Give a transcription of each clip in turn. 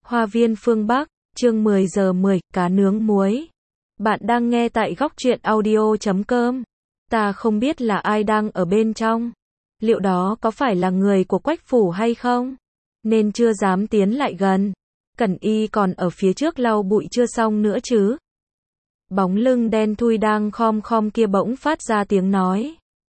Hoa viên phương Bắc, chương 10 giờ 10, cá nướng muối. Bạn đang nghe tại góc truyện audio.com. Ta không biết là ai đang ở bên trong. Liệu đó có phải là người của Quách phủ hay không? Nên chưa dám tiến lại gần. Cẩn Y còn ở phía trước lau bụi chưa xong nữa chứ. Bóng lưng đen thui đang khom khom kia bỗng phát ra tiếng nói.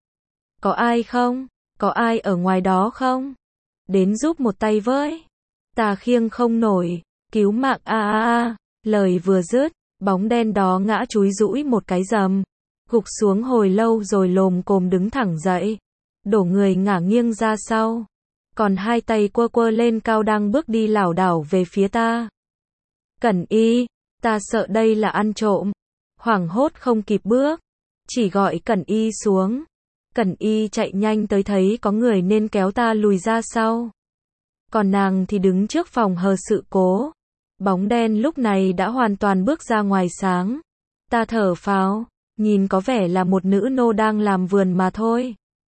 Có ai không? Có ai ở ngoài đó không? Đến giúp một tay với. Ta khiêng không nổi, cứu mạng a. Lời vừa dứt, bóng đen đó ngã chúi rũi một cái rầm, gục xuống hồi lâu rồi lồm cồm đứng thẳng dậy, đổ người ngả nghiêng ra sau, còn hai tay quơ quơ lên cao đang bước đi lảo đảo về phía ta. Cẩn Y, ta sợ đây là ăn trộm, hoảng hốt không kịp bước, chỉ gọi Cẩn Y xuống. Cẩn Y chạy nhanh tới thấy có người nên kéo ta lùi ra sau. Còn nàng thì đứng trước phòng hờ sự cố. Bóng đen lúc này đã hoàn toàn bước ra ngoài sáng. Ta thở phào, nhìn có vẻ là một nữ nô đang làm vườn mà thôi.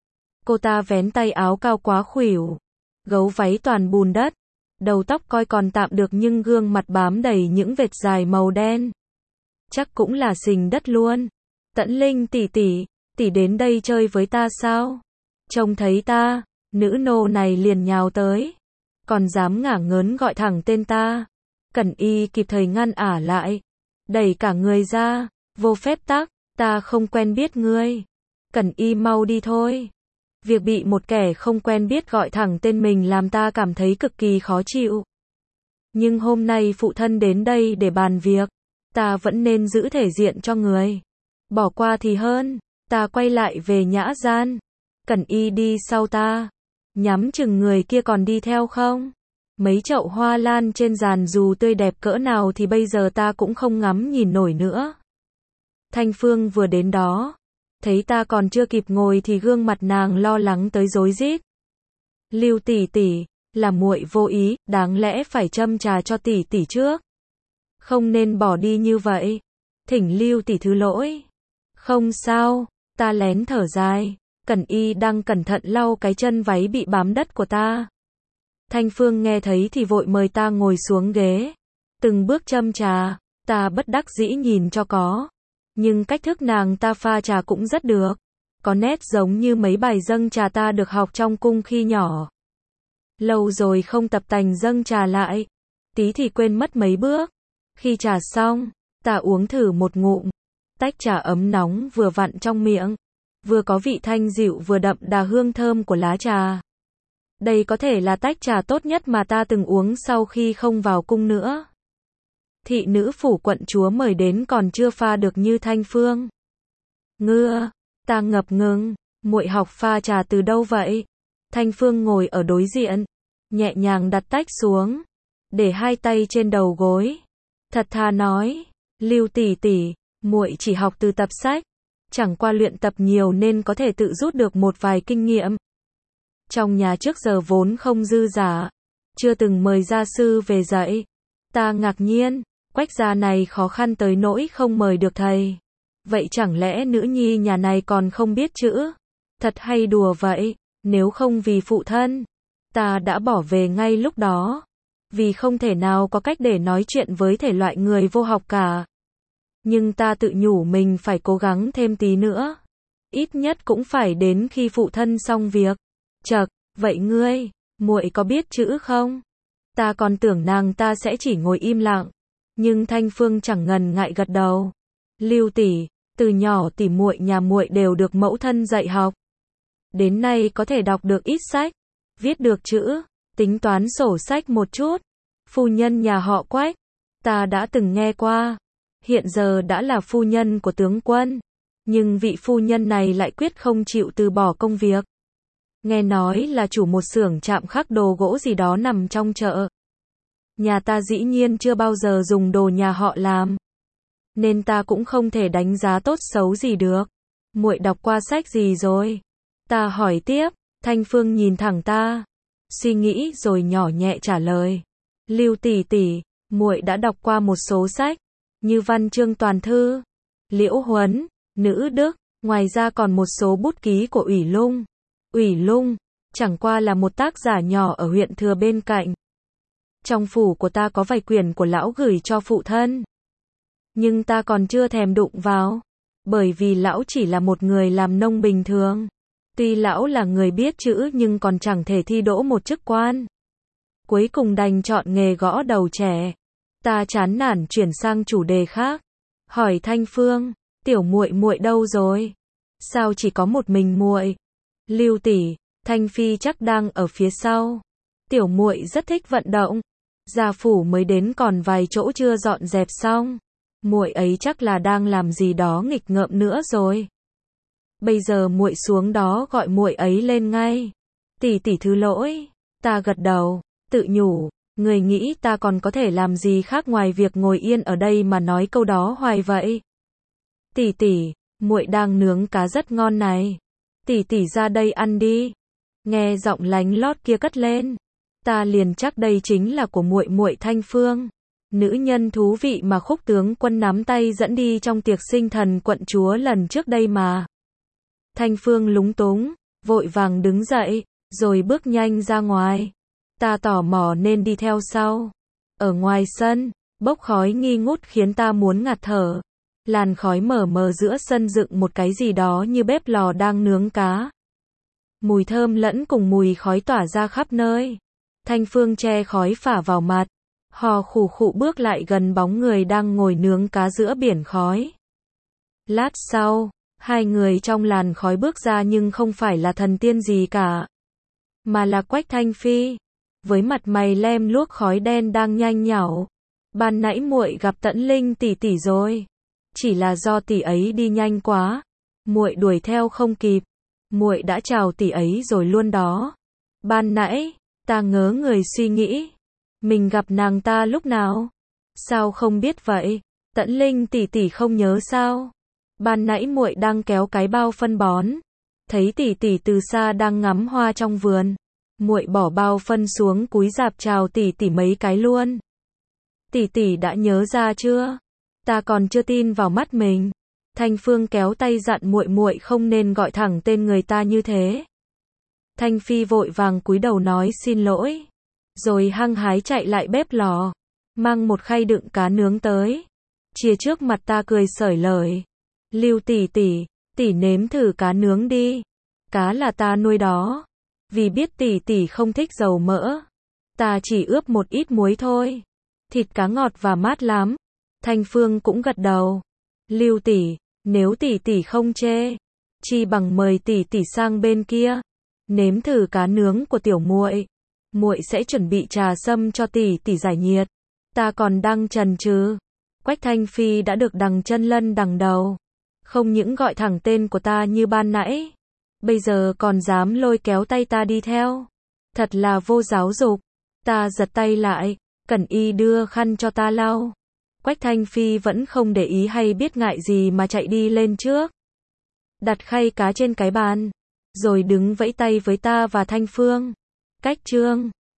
Cô ta vén tay áo cao quá khuỷu, gấu váy toàn bùn đất, đầu tóc coi còn tạm được nhưng gương mặt bám đầy những vệt dài màu đen. Chắc cũng là sình đất luôn. Tẫn Linh tỷ tỷ, tỷ đến đây chơi với ta sao? Trông thấy ta, nữ nô này liền nhào tới, còn dám ngả ngớn gọi thẳng tên ta. Cẩn Y kịp thời ngăn ả lại, đẩy cả người ra, vô phép tắc, ta không quen biết ngươi. Cẩn Y mau đi thôi. Việc bị một kẻ không quen biết gọi thẳng tên mình làm ta cảm thấy cực kỳ khó chịu. Nhưng hôm nay phụ thân đến đây để bàn việc, ta vẫn nên giữ thể diện cho người. Bỏ qua thì hơn. Ta quay lại về nhã gian. Cẩn Y đi sau ta, nhắm chừng người kia còn đi theo không. Mấy chậu hoa lan trên giàn dù tươi đẹp cỡ nào thì bây giờ ta cũng không ngắm nhìn nổi nữa. Thanh Phương vừa đến đó, thấy ta còn chưa kịp ngồi thì gương mặt nàng lo lắng tới rối rít. Lưu tỷ tỷ, là muội vô ý, đáng lẽ phải châm trà cho tỷ tỷ trước. Không nên bỏ đi như vậy. Thỉnh Lưu tỷ thứ lỗi. Không sao, ta lén thở dài. Cẩn Y đang cẩn thận lau cái chân váy bị bám đất của ta. Thanh Phương nghe thấy thì vội mời ta ngồi xuống ghế. Từng bước châm trà, ta bất đắc dĩ nhìn cho có. Nhưng cách thức nàng ta pha trà cũng rất được. Có nét giống như mấy bài dâng trà ta được học trong cung khi nhỏ. Lâu rồi không tập tành dâng trà lại. Tí thì quên mất mấy bước. Khi trà xong, ta uống thử một ngụm. Tách trà ấm nóng vừa vặn trong miệng. Vừa có vị thanh dịu vừa đậm đà hương thơm của lá trà. Đây có thể là tách trà tốt nhất mà ta từng uống sau khi không vào cung nữa. Thị nữ phủ quận chúa mời đến còn chưa pha được như Thanh Phương. Ngưa, ta ngập ngừng, muội học pha trà từ đâu vậy? Thanh Phương ngồi ở đối diện, nhẹ nhàng đặt tách xuống, để hai tay trên đầu gối. Thật thà nói, Lưu tỷ tỷ, muội chỉ học từ tập sách, chẳng qua luyện tập nhiều nên có thể tự rút được một vài kinh nghiệm. Trong nhà trước giờ vốn không dư giả, chưa từng mời gia sư về dạy. Ta ngạc nhiên, Quách gia này khó khăn tới nỗi không mời được thầy. Vậy chẳng lẽ nữ nhi nhà này còn không biết chữ? Thật hay đùa vậy, nếu không vì phụ thân, ta đã bỏ về ngay lúc đó. Vì không thể nào có cách để nói chuyện với thể loại người vô học cả. Nhưng ta tự nhủ mình phải cố gắng thêm tí nữa. Ít nhất cũng phải đến khi phụ thân xong việc. Chậc, vậy ngươi, muội có biết chữ không? Ta còn tưởng nàng ta sẽ chỉ ngồi im lặng. Nhưng Thanh Phương chẳng ngần ngại gật đầu. Lưu tỷ, từ nhỏ tỷ muội nhà muội đều được mẫu thân dạy học. Đến nay có thể đọc được ít sách, viết được chữ, tính toán sổ sách một chút. Phu nhân nhà họ Quách, ta đã từng nghe qua. Hiện giờ đã là phu nhân của tướng quân. Nhưng vị phu nhân này lại quyết không chịu từ bỏ công việc. Nghe nói là chủ một xưởng chạm khắc đồ gỗ gì đó nằm trong chợ. Nhà ta dĩ nhiên chưa bao giờ dùng đồ nhà họ làm. Nên ta cũng không thể đánh giá tốt xấu gì được. Muội đọc qua sách gì rồi? Ta hỏi tiếp. Thanh Phương nhìn thẳng ta, suy nghĩ rồi nhỏ nhẹ trả lời. Lưu tỷ tỷ, muội đã đọc qua một số sách, như Văn Chương Toàn Thư, Liễu Huấn, Nữ Đức, ngoài ra còn một số bút ký của Ủy Lung. Ủy Lung, chẳng qua là một tác giả nhỏ ở huyện Thừa bên cạnh. Trong phủ của ta có vài quyển của lão gửi cho phụ thân. Nhưng ta còn chưa thèm đụng vào. Bởi vì lão chỉ là một người làm nông bình thường. Tuy lão là người biết chữ nhưng còn chẳng thể thi đỗ một chức quan. Cuối cùng đành chọn nghề gõ đầu trẻ. Ta chán nản chuyển sang chủ đề khác. Hỏi Thanh Phương, tiểu muội muội đâu rồi? Sao chỉ có một mình muội? Lưu tỷ, Thanh Phi chắc đang ở phía sau. Tiểu muội rất thích vận động. Gia phủ mới đến còn vài chỗ chưa dọn dẹp xong. Muội ấy chắc là đang làm gì đó nghịch ngợm nữa rồi. Bây giờ muội xuống đó gọi muội ấy lên ngay. Tỷ tỷ thứ lỗi. Ta gật đầu, tự nhủ, người nghĩ ta còn có thể làm gì khác ngoài việc ngồi yên ở đây mà nói câu đó hoài vậy. Tỷ tỷ, muội đang nướng cá rất ngon này. Tỷ tỷ ra đây ăn đi. Nghe giọng lánh lót kia cất lên, ta liền chắc đây chính là của muội muội Thanh Phương. Nữ nhân thú vị mà Khúc tướng quân nắm tay dẫn đi trong tiệc sinh thần quận chúa lần trước đây mà. Thanh Phương lúng túng, vội vàng đứng dậy, rồi bước nhanh ra ngoài. Ta tò mò nên đi theo sau. Ở ngoài sân, bốc khói nghi ngút khiến ta muốn ngạt thở. Làn khói mờ mờ giữa sân dựng một cái gì đó như bếp lò đang nướng cá. Mùi thơm lẫn cùng mùi khói tỏa ra khắp nơi. Thanh Phương che khói phả vào mặt. Hò khủ khụ bước lại gần bóng người đang ngồi nướng cá giữa biển khói. Lát sau, hai người trong làn khói bước ra nhưng không phải là thần tiên gì cả. Mà là Quách Thanh Phi. Với mặt mày lem luốc khói đen đang nhanh nhảu. Ban nãy muội gặp Tẫn Linh tỷ tỷ rồi. Chỉ là do tỷ ấy đi nhanh quá. Muội đuổi theo không kịp. Muội đã chào tỷ ấy rồi luôn đó. Ban nãy, ta ngớ người suy nghĩ. Mình gặp nàng ta lúc nào? Sao không biết vậy? Tẫn Linh tỷ tỷ không nhớ sao? Ban nãy muội đang kéo cái bao phân bón. Thấy tỷ tỷ từ xa đang ngắm hoa trong vườn. Muội bỏ bao phân xuống cúi rạp chào tỷ tỷ mấy cái luôn. Tỷ tỷ đã nhớ ra chưa? Ta còn chưa tin vào mắt mình. Thanh Phương kéo tay dặn muội muội không nên gọi thẳng tên người ta như thế. Thanh Phi vội vàng cúi đầu nói xin lỗi. Rồi hăng hái chạy lại bếp lò. Mang một khay đựng cá nướng tới. Chia trước mặt ta cười xởi lời. Lưu tỷ tỷ, tỷ nếm thử cá nướng đi. Cá là ta nuôi đó. Vì biết tỷ tỷ không thích dầu mỡ. Ta chỉ ướp một ít muối thôi. Thịt cá ngọt và mát lắm. Thanh Phương cũng gật đầu. Lưu tỷ, nếu tỷ tỷ không chê, chi bằng mời tỷ tỷ sang bên kia. Nếm thử cá nướng của tiểu muội. Muội sẽ chuẩn bị trà sâm cho tỷ tỷ giải nhiệt. Ta còn đang chần chừ. Quách Thanh Phi đã được đằng chân lân đằng đầu. Không những gọi thẳng tên của ta như ban nãy. Bây giờ còn dám lôi kéo tay ta đi theo. Thật là vô giáo dục. Ta giật tay lại. Cẩn y đưa khăn cho ta lau. Quách Thanh Phi vẫn không để ý hay biết ngại gì mà chạy đi lên trước. Đặt khay cá trên cái bàn. Rồi đứng vẫy tay với ta và Thanh Phương. Cách chương